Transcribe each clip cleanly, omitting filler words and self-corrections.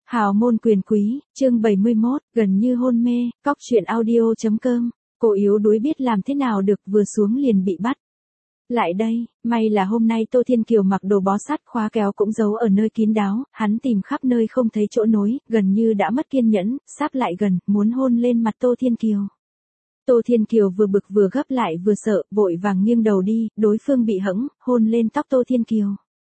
Hào môn quyền quý, chương 71, gần như hôn mê, cóc truyện audio.com. Cô yếu đuối biết làm thế nào được, vừa xuống liền bị bắt. Lại đây, may là hôm nay Tô Thiên Kiều mặc đồ bó sát, khóa kéo cũng giấu ở nơi kín đáo, hắn tìm khắp nơi không thấy chỗ nối, gần như đã mất kiên nhẫn, sáp lại gần, muốn hôn lên mặt Tô Thiên Kiều. Tô Thiên Kiều vừa bực vừa gấp lại vừa sợ, vội vàng nghiêng đầu đi, đối phương bị hẫng, hôn lên tóc Tô Thiên Kiều.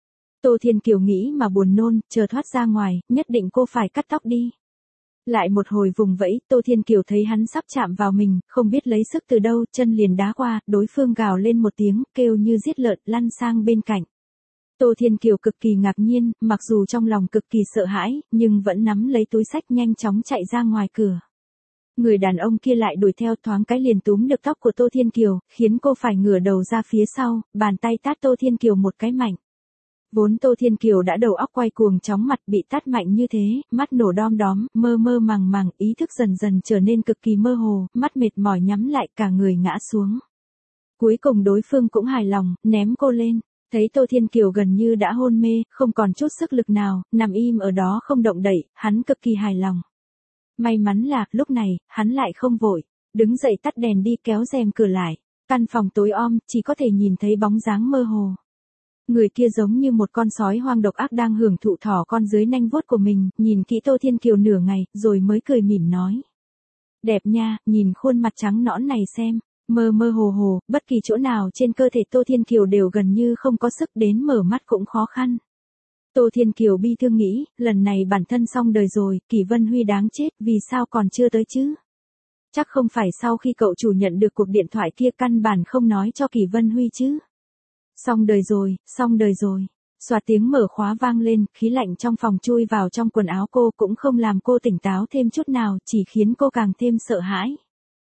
Tô Thiên Kiều nghĩ mà buồn nôn, chờ thoát ra ngoài, nhất định cô phải cắt tóc đi. Lại một hồi vùng vẫy, Tô Thiên Kiều thấy hắn sắp chạm vào mình, không biết lấy sức từ đâu, chân liền đá qua, đối phương gào lên một tiếng, kêu như giết lợn, lăn sang bên cạnh. Tô Thiên Kiều cực kỳ ngạc nhiên, mặc dù trong lòng cực kỳ sợ hãi, nhưng vẫn nắm lấy túi xách nhanh chóng chạy ra ngoài cửa. Người đàn ông kia lại đuổi theo, thoáng cái liền túm được tóc của Tô Thiên Kiều, khiến cô phải ngửa đầu ra phía sau, bàn tay tát Tô Thiên Kiều một cái mạnh. Vốn Tô Thiên Kiều đã đầu óc quay cuồng, chóng mặt, bị tát mạnh như thế, mắt nổ đom đóm, mơ mơ màng màng, ý thức dần dần trở nên cực kỳ mơ hồ, mắt mệt mỏi nhắm lại, cả người ngã xuống. Cuối cùng đối phương cũng hài lòng, ném cô lên. Thấy Tô Thiên Kiều gần như đã hôn mê, không còn chút sức lực nào, nằm im ở đó không động đậy, hắn cực kỳ hài lòng. May mắn là, lúc này, hắn lại không vội, đứng dậy tắt đèn đi, kéo rèm cửa lại. Căn phòng tối om, chỉ có thể nhìn thấy bóng dáng mơ hồ. Người kia giống như một con sói hoang độc ác đang hưởng thụ thỏ con dưới nanh vuốt của mình, nhìn kỹ Tô Thiên Kiều nửa ngày, rồi mới cười mỉm nói. Đẹp nha, nhìn khuôn mặt trắng nõn này xem, mơ mơ hồ hồ, bất kỳ chỗ nào trên cơ thể Tô Thiên Kiều đều gần như không có sức, đến mở mắt cũng khó khăn. Tô Thiên Kiều bi thương nghĩ, lần này bản thân xong đời rồi, Kỷ Vân Huy đáng chết, vì sao còn chưa tới chứ? Chắc không phải sau khi cậu chủ nhận được cuộc điện thoại kia căn bản không nói cho Kỷ Vân Huy chứ? Xong đời rồi, xong đời rồi. Xoạt tiếng mở khóa vang lên, khí lạnh trong phòng chui vào trong quần áo cô, cũng không làm cô tỉnh táo thêm chút nào, chỉ khiến cô càng thêm sợ hãi.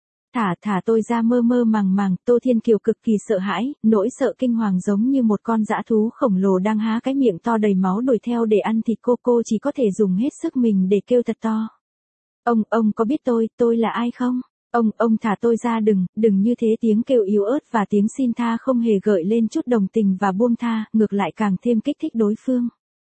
Thả tôi ra, mơ mơ màng màng, Tô Thiên Kiều cực kỳ sợ hãi, nỗi sợ kinh hoàng giống như một con dã thú khổng lồ đang há cái miệng to đầy máu đuổi theo để ăn thịt cô chỉ có thể dùng hết sức mình để kêu thật to. Ông có biết tôi là ai không? Ông thả tôi ra, đừng như thế. Tiếng kêu yếu ớt và tiếng xin tha không hề gợi lên chút đồng tình và buông tha, ngược lại càng thêm kích thích đối phương.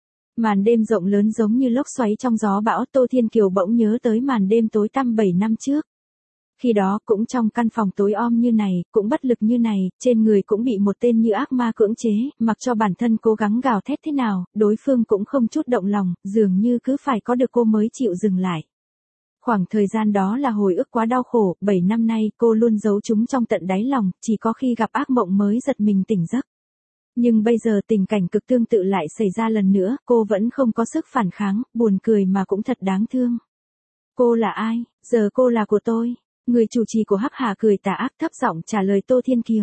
Màn đêm rộng lớn giống như lốc xoáy trong gió bão, Tô Thiên Kiều bỗng nhớ tới màn đêm tối tăm 7 năm trước. Khi đó cũng trong căn phòng tối om như này, cũng bất lực như này, trên người cũng bị một tên như ác ma cưỡng chế, mặc cho bản thân cố gắng gào thét thế nào, đối phương cũng không chút động lòng, dường như cứ phải có được cô mới chịu dừng lại. Khoảng thời gian đó là hồi ức quá đau khổ, 7 năm nay cô luôn giấu chúng trong tận đáy lòng, chỉ có khi gặp ác mộng mới giật mình tỉnh giấc. Nhưng bây giờ tình cảnh cực tương tự lại xảy ra lần nữa, cô vẫn không có sức phản kháng, buồn cười mà cũng thật đáng thương. Cô là ai? Giờ cô là của tôi. Người chủ trì của Hắc Hà cười tà ác thấp giọng trả lời Tô Thiên Kiều.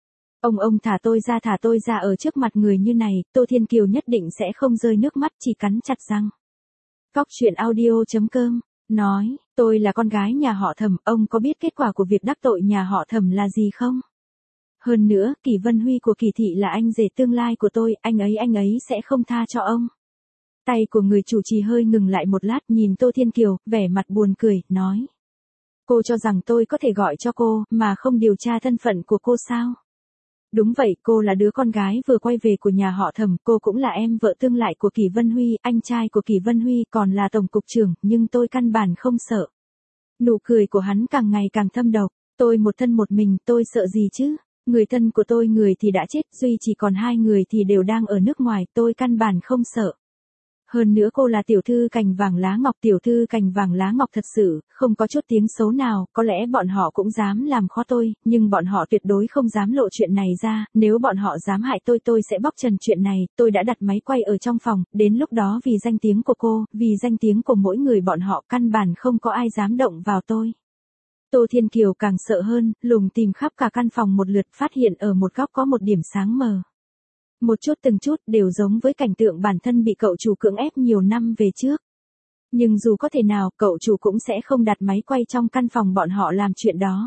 Ông thả tôi ra ở trước mặt người như này, Tô Thiên Kiều nhất định sẽ không rơi nước mắt, chỉ cắn chặt răng. Cóc truyện audio.com nói, tôi là con gái nhà họ Thẩm, ông có biết kết quả của việc đắc tội nhà họ Thẩm là gì không? Hơn nữa, Kỷ Vân Huy của Kỷ thị là anh rể tương lai của tôi, anh ấy sẽ không tha cho ông. Tay của người chủ trì hơi ngừng lại một lát, nhìn Tô Thiên Kiều, vẻ mặt buồn cười, nói. Cô cho rằng tôi có thể gọi cho cô, mà không điều tra thân phận của cô sao? Đúng vậy, cô là đứa con gái vừa quay về của nhà họ Thẩm, cô cũng là em vợ tương lai của Kỷ Vân Huy, anh trai của Kỷ Vân Huy, còn là tổng cục trưởng, nhưng tôi căn bản không sợ. Nụ cười của hắn càng ngày càng thâm độc, tôi một thân một mình, tôi sợ gì chứ? Người thân của tôi người thì đã chết, duy chỉ còn 2 người thì đều đang ở nước ngoài, tôi căn bản không sợ. Hơn nữa cô là tiểu thư cành vàng lá ngọc, tiểu thư cành vàng lá ngọc thật sự, không có chút tiếng xấu nào, có lẽ bọn họ cũng dám làm khó tôi, nhưng bọn họ tuyệt đối không dám lộ chuyện này ra, nếu bọn họ dám hại tôi sẽ bóc trần chuyện này, tôi đã đặt máy quay ở trong phòng, đến lúc đó vì danh tiếng của cô, vì danh tiếng của mỗi người bọn họ căn bản không có ai dám động vào tôi. Tô Thiên Kiều càng sợ hơn, lùng tìm khắp cả căn phòng một lượt, phát hiện ở một góc có một điểm sáng mờ. Một chút từng chút đều giống với cảnh tượng bản thân bị cậu chủ cưỡng ép nhiều năm về trước. Nhưng dù có thể nào, cậu chủ cũng sẽ không đặt máy quay trong căn phòng bọn họ làm chuyện đó.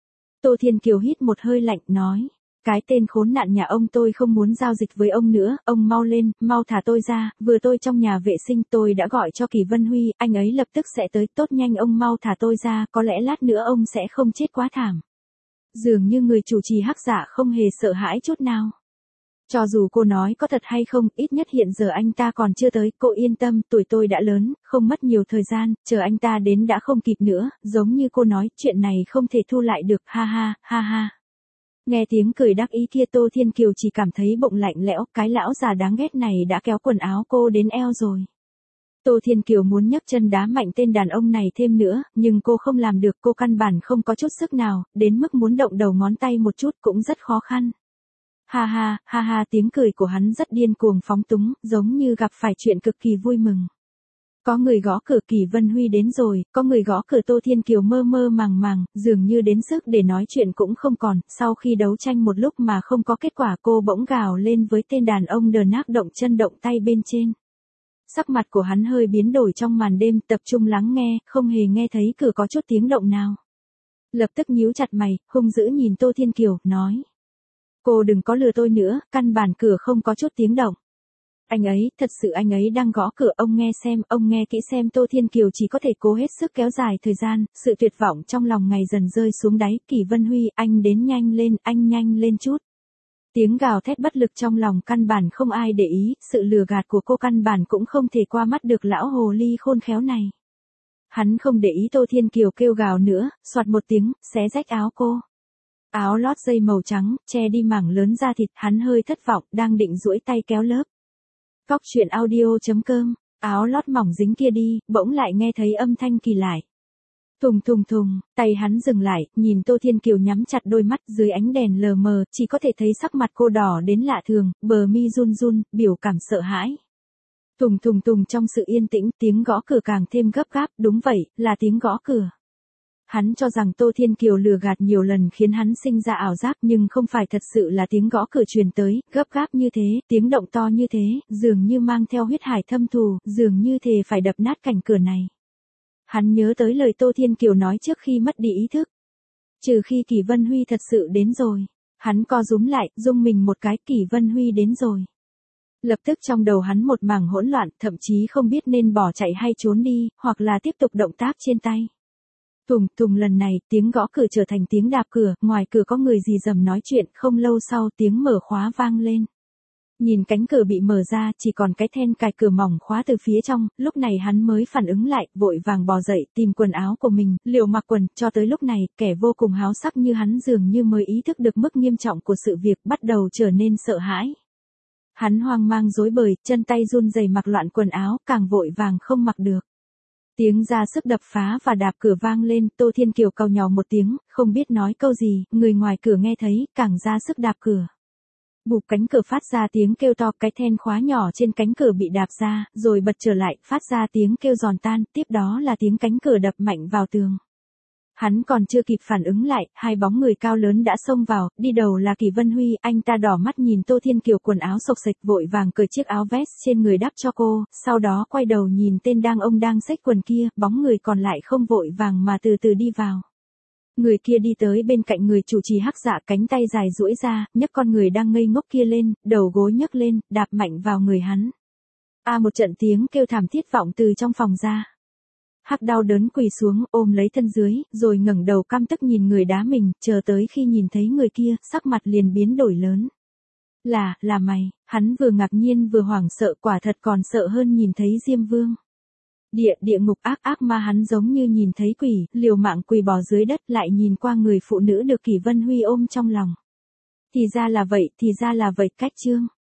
Tô Thiên Kiều hít một hơi lạnh, nói. Cái tên khốn nạn nhà ông, tôi không muốn giao dịch với ông nữa, ông mau lên, mau thả tôi ra, vừa tôi trong nhà vệ sinh tôi đã gọi cho Kỷ Vân Huy, anh ấy lập tức sẽ tới, tốt nhanh ông mau thả tôi ra, có lẽ lát nữa ông sẽ không chết quá thảm. Dường như người chủ trì Hắc Dạ không hề sợ hãi chút nào. Cho dù cô nói có thật hay không, ít nhất hiện giờ anh ta còn chưa tới, cô yên tâm, tuổi tôi đã lớn, không mất nhiều thời gian, chờ anh ta đến đã không kịp nữa, giống như cô nói, chuyện này không thể thu lại được, ha ha, ha ha. Nghe tiếng cười đắc ý kia Tô Thiên Kiều chỉ cảm thấy bụng lạnh lẽo, cái lão già đáng ghét này đã kéo quần áo cô đến eo rồi. Tô Thiên Kiều muốn nhấc chân đá mạnh tên đàn ông này thêm nữa, nhưng cô không làm được, cô căn bản không có chút sức nào, đến mức muốn động đầu ngón tay một chút cũng rất khó khăn. Ha ha, tiếng cười của hắn rất điên cuồng phóng túng, giống như gặp phải chuyện cực kỳ vui mừng. Có người gõ cửa, Kỷ Vân Huy đến rồi, có người gõ cửa, Tô Thiên Kiều mơ mơ màng màng, dường như đến sức để nói chuyện cũng không còn, sau khi đấu tranh một lúc mà không có kết quả cô bỗng gào lên với tên đàn ông đờ nác động chân động tay bên trên. Sắc mặt của hắn hơi biến đổi trong màn đêm, tập trung lắng nghe, không hề nghe thấy cửa có chút tiếng động nào. Lập tức nhíu chặt mày, hung dữ nhìn Tô Thiên Kiều, nói. Cô đừng có lừa tôi nữa, căn bản cửa không có chút tiếng động. Anh ấy, thật sự anh ấy đang gõ cửa, ông nghe kỹ xem. Tô Thiên Kiều chỉ có thể cố hết sức kéo dài thời gian, sự tuyệt vọng trong lòng ngày dần rơi xuống đáy. Kỷ Vân Huy, anh đến nhanh lên, anh nhanh lên chút. Tiếng gào thét bất lực trong lòng căn bản không ai để ý, sự lừa gạt của cô căn bản cũng không thể qua mắt được lão hồ ly khôn khéo này. Hắn không để ý Tô Thiên Kiều kêu gào nữa, soạt một tiếng, xé rách áo cô. Áo lót dây màu trắng, che đi mảng lớn da thịt, hắn hơi thất vọng, đang định duỗi tay kéo lớp. Cóc truyện audio.com, áo lót mỏng dính kia đi, bỗng lại nghe thấy âm thanh kỳ lạ. Thùng thùng thùng, tay hắn dừng lại, nhìn Tô Thiên Kiều nhắm chặt đôi mắt dưới ánh đèn lờ mờ, chỉ có thể thấy sắc mặt cô đỏ đến lạ thường, bờ mi run run, biểu cảm sợ hãi. Thùng thùng thùng, trong sự yên tĩnh, tiếng gõ cửa càng thêm gấp gáp, đúng vậy, là tiếng gõ cửa. Hắn cho rằng Tô Thiên Kiều lừa gạt nhiều lần khiến hắn sinh ra ảo giác, nhưng không phải, thật sự là tiếng gõ cửa truyền tới, gấp gáp như thế, tiếng động to như thế, dường như mang theo huyết hải thâm thù, dường như thề phải đập nát cảnh cửa này. Hắn nhớ tới lời Tô Thiên Kiều nói trước khi mất đi ý thức. Trừ khi Kỷ Vân Huy thật sự đến rồi. Hắn co rúm lại, rung mình một cái, Kỷ Vân Huy đến rồi. Lập tức trong đầu hắn một mảng hỗn loạn, thậm chí không biết nên bỏ chạy hay trốn đi, hoặc là tiếp tục động tác trên tay. Thùng thùng, lần này, tiếng gõ cửa trở thành tiếng đạp cửa, ngoài cửa có người rì rầm nói chuyện, không lâu sau tiếng mở khóa vang lên. Nhìn cánh cửa bị mở ra, chỉ còn cái then cài cửa mỏng khóa từ phía trong, lúc này hắn mới phản ứng lại, vội vàng bò dậy, tìm quần áo của mình, liều mặc quần, cho tới lúc này, kẻ vô cùng háo sắc như hắn dường như mới ý thức được mức nghiêm trọng của sự việc, bắt đầu trở nên sợ hãi. Hắn hoang mang rối bời, chân tay run rẩy mặc loạn quần áo, càng vội vàng không mặc được. Tiếng ra sức đập phá và đạp cửa vang lên, Tô Thiên Kiều cau nhàu một tiếng, không biết nói câu gì, người ngoài cửa nghe thấy, càng ra sức đạp cửa. Bụp, cánh cửa phát ra tiếng kêu to, cái then khóa nhỏ trên cánh cửa bị đạp ra, rồi bật trở lại, phát ra tiếng kêu giòn tan, tiếp đó là tiếng cánh cửa đập mạnh vào tường. Hắn còn chưa kịp phản ứng lại, hai bóng người cao lớn đã xông vào, đi đầu là Kỷ Vân Huy, anh ta đỏ mắt nhìn Tô Thiên Kiều quần áo xộc xệch, vội vàng cởi chiếc áo vest trên người đắp cho cô, sau đó quay đầu nhìn tên đang xách quần kia, bóng người còn lại không vội vàng mà từ từ đi vào. Người kia đi tới bên cạnh người chủ trì hắc dạ, cánh tay dài duỗi ra, nhấc con người đang ngây ngốc kia lên, đầu gối nhấc lên, đạp mạnh vào người hắn. Một trận tiếng kêu thảm thiết vọng từ trong phòng ra. Hắc đau đớn quỳ xuống, ôm lấy thân dưới, rồi ngẩng đầu căm tức nhìn người đá mình, chờ tới khi nhìn thấy người kia, sắc mặt liền biến đổi lớn. Là mày, hắn vừa ngạc nhiên vừa hoảng sợ, quả thật còn sợ hơn nhìn thấy Diêm Vương. Địa ngục ác ma, hắn giống như nhìn thấy quỷ, liều mạng quỳ bò dưới đất, lại nhìn qua người phụ nữ được Kỷ Vân Huy ôm trong lòng. Thì ra là vậy, cách chương.